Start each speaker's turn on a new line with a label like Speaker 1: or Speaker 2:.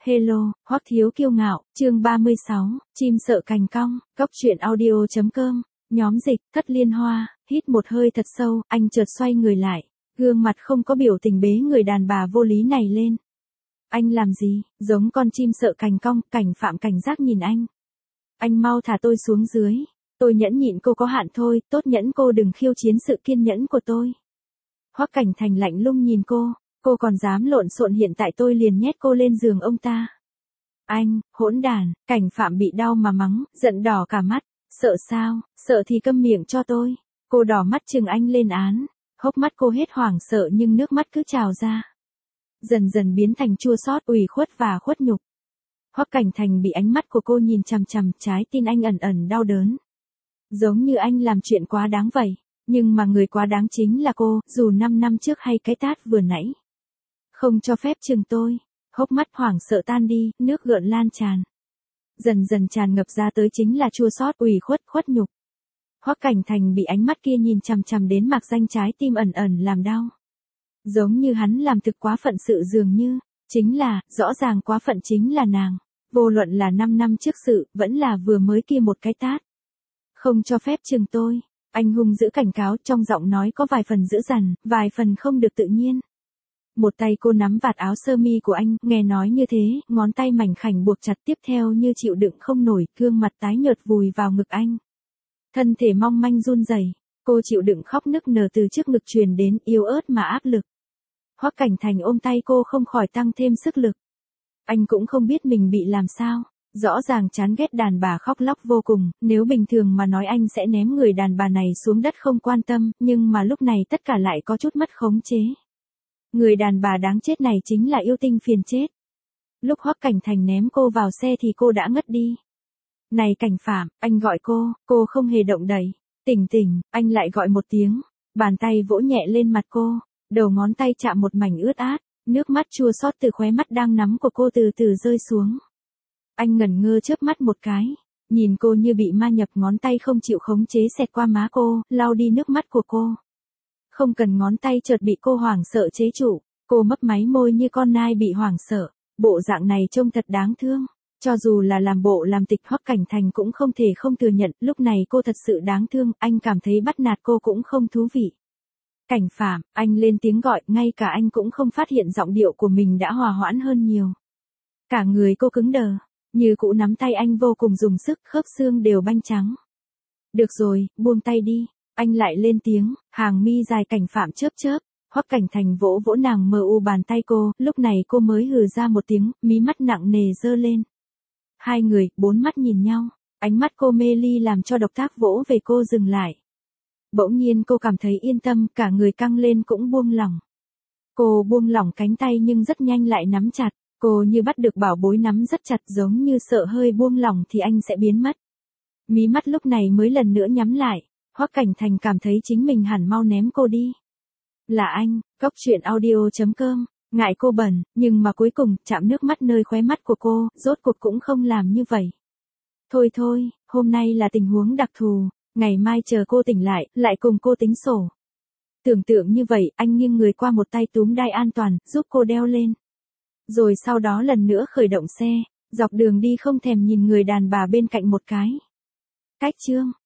Speaker 1: Hello, Hoắc Thiếu Kiêu Ngạo, chương 36, chim sợ cành cong, Cóc truyện audio.com, nhóm dịch, Thất Liên Hoa, hít một hơi thật sâu, anh chợt xoay người lại, gương mặt không có biểu tình bế người đàn bà vô lý này lên. Anh làm gì, giống con chim sợ cành cong, Cảnh Phạm cảnh giác nhìn anh. Anh mau thả tôi xuống dưới, tôi nhẫn nhịn cô có hạn thôi, tốt nhẫn cô đừng khiêu chiến sự kiên nhẫn của tôi. Hoắc Cảnh Thành lạnh lùng nhìn cô còn dám lộn xộn hiện tại tôi liền nhét cô lên giường ông ta. Anh, hỗn đản, Cảnh Phạm bị đau mà mắng, giận đỏ cả mắt, sợ sao, sợ thì câm miệng cho tôi. Cô đỏ mắt chừng anh lên án, hốc mắt cô hết hoảng sợ nhưng nước mắt cứ trào ra. Dần dần biến thành chua xót, ủy khuất và khuất nhục. Hoắc Cảnh Thành bị ánh mắt của cô nhìn chằm chằm, trái tim anh ẩn ẩn đau đớn. Giống như anh làm chuyện quá đáng vậy, nhưng mà người quá đáng chính là cô, dù 5 năm trước hay cái tát vừa nãy. Không cho phép chừng tôi, hốc mắt hoảng sợ tan đi, nước gợn lan tràn. Dần dần tràn ngập ra tới chính là chua xót, ủy khuất, khuất nhục. Hoắc Cảnh Thành bị ánh mắt kia nhìn chằm chằm đến mạc danh trái tim ẩn ẩn làm đau. Giống như hắn làm thực quá phận sự dường như, chính là, rõ ràng quá phận chính là nàng. Vô luận là 5 năm trước sự, vẫn là vừa mới kia một cái tát. Không cho phép chừng tôi, anh hung dữ cảnh cáo, trong giọng nói có vài phần dữ dằn, vài phần không được tự nhiên. Một tay cô nắm vạt áo sơ mi của anh, nghe nói như thế, ngón tay mảnh khảnh buộc chặt tiếp theo như chịu đựng không nổi, gương mặt tái nhợt vùi vào ngực anh. Thân thể mong manh run rẩy, cô chịu đựng khóc nức nở từ trước ngực truyền đến, yếu ớt mà áp lực. Hoắc Cảnh Thành ôm tay cô không khỏi tăng thêm sức lực. Anh cũng không biết mình bị làm sao, rõ ràng chán ghét đàn bà khóc lóc vô cùng, nếu bình thường mà nói anh sẽ ném người đàn bà này xuống đất không quan tâm, nhưng mà lúc này tất cả lại có chút mất khống chế. Người đàn bà đáng chết này chính là yêu tinh phiền chết. Lúc Hoắc Cảnh Thành ném cô vào xe thì cô đã ngất đi. Này Cảnh Phạm, anh gọi cô không hề động đậy. Tỉnh tỉnh, anh lại gọi một tiếng, bàn tay vỗ nhẹ lên mặt cô, đầu ngón tay chạm một mảnh ướt át, nước mắt chua xót từ khóe mắt đang nắm của cô từ từ rơi xuống. Anh ngẩn ngơ chớp mắt một cái, nhìn cô như bị ma nhập, ngón tay không chịu khống chế xẹt qua má cô, lau đi nước mắt của cô. Không cần ngón tay chợt bị cô hoảng sợ chế trụ, cô mấp máy môi như con nai bị hoảng sợ, bộ dạng này trông thật đáng thương. Cho dù là làm bộ làm tịch, Hoắc Cảnh Thành cũng không thể không thừa nhận, lúc này cô thật sự đáng thương, anh cảm thấy bắt nạt cô cũng không thú vị. Cảnh Phạm, anh lên tiếng gọi, ngay cả anh cũng không phát hiện giọng điệu của mình đã hòa hoãn hơn nhiều. Cả người cô cứng đờ, như cũ nắm tay anh vô cùng dùng sức, khớp xương đều banh trắng. Được rồi, buông tay đi, anh lại lên tiếng, hàng mi dài Cảnh Phạm chớp chớp. Hoắc Cảnh Thành vỗ vỗ nàng mờ u bàn tay cô, lúc này cô mới hừ ra một tiếng, mí mắt nặng nề giơ lên. Hai người, bốn mắt nhìn nhau, ánh mắt cô mê ly làm cho động tác vỗ về cô dừng lại. Bỗng nhiên cô cảm thấy yên tâm, cả người căng lên cũng buông lỏng. Cô buông lỏng cánh tay nhưng rất nhanh lại nắm chặt, cô như bắt được bảo bối nắm rất chặt, giống như sợ hơi buông lỏng thì anh sẽ biến mất. Mí mắt lúc này mới lần nữa nhắm lại, Hoắc Cảnh Thành cảm thấy chính mình hẳn mau ném cô đi. Là anh, Cóc truyện audio.com, ngại cô bẩn, nhưng mà cuối cùng, chạm nước mắt nơi khóe mắt của cô, rốt cuộc cũng không làm như vậy. Thôi, hôm nay là tình huống đặc thù, ngày mai chờ cô tỉnh lại cùng cô tính sổ. Tưởng tượng như vậy, anh nghiêng người qua một tay túm đai an toàn, giúp cô đeo lên. Rồi sau đó lần nữa khởi động xe, dọc đường đi không thèm nhìn người đàn bà bên cạnh một cái. Cách chương.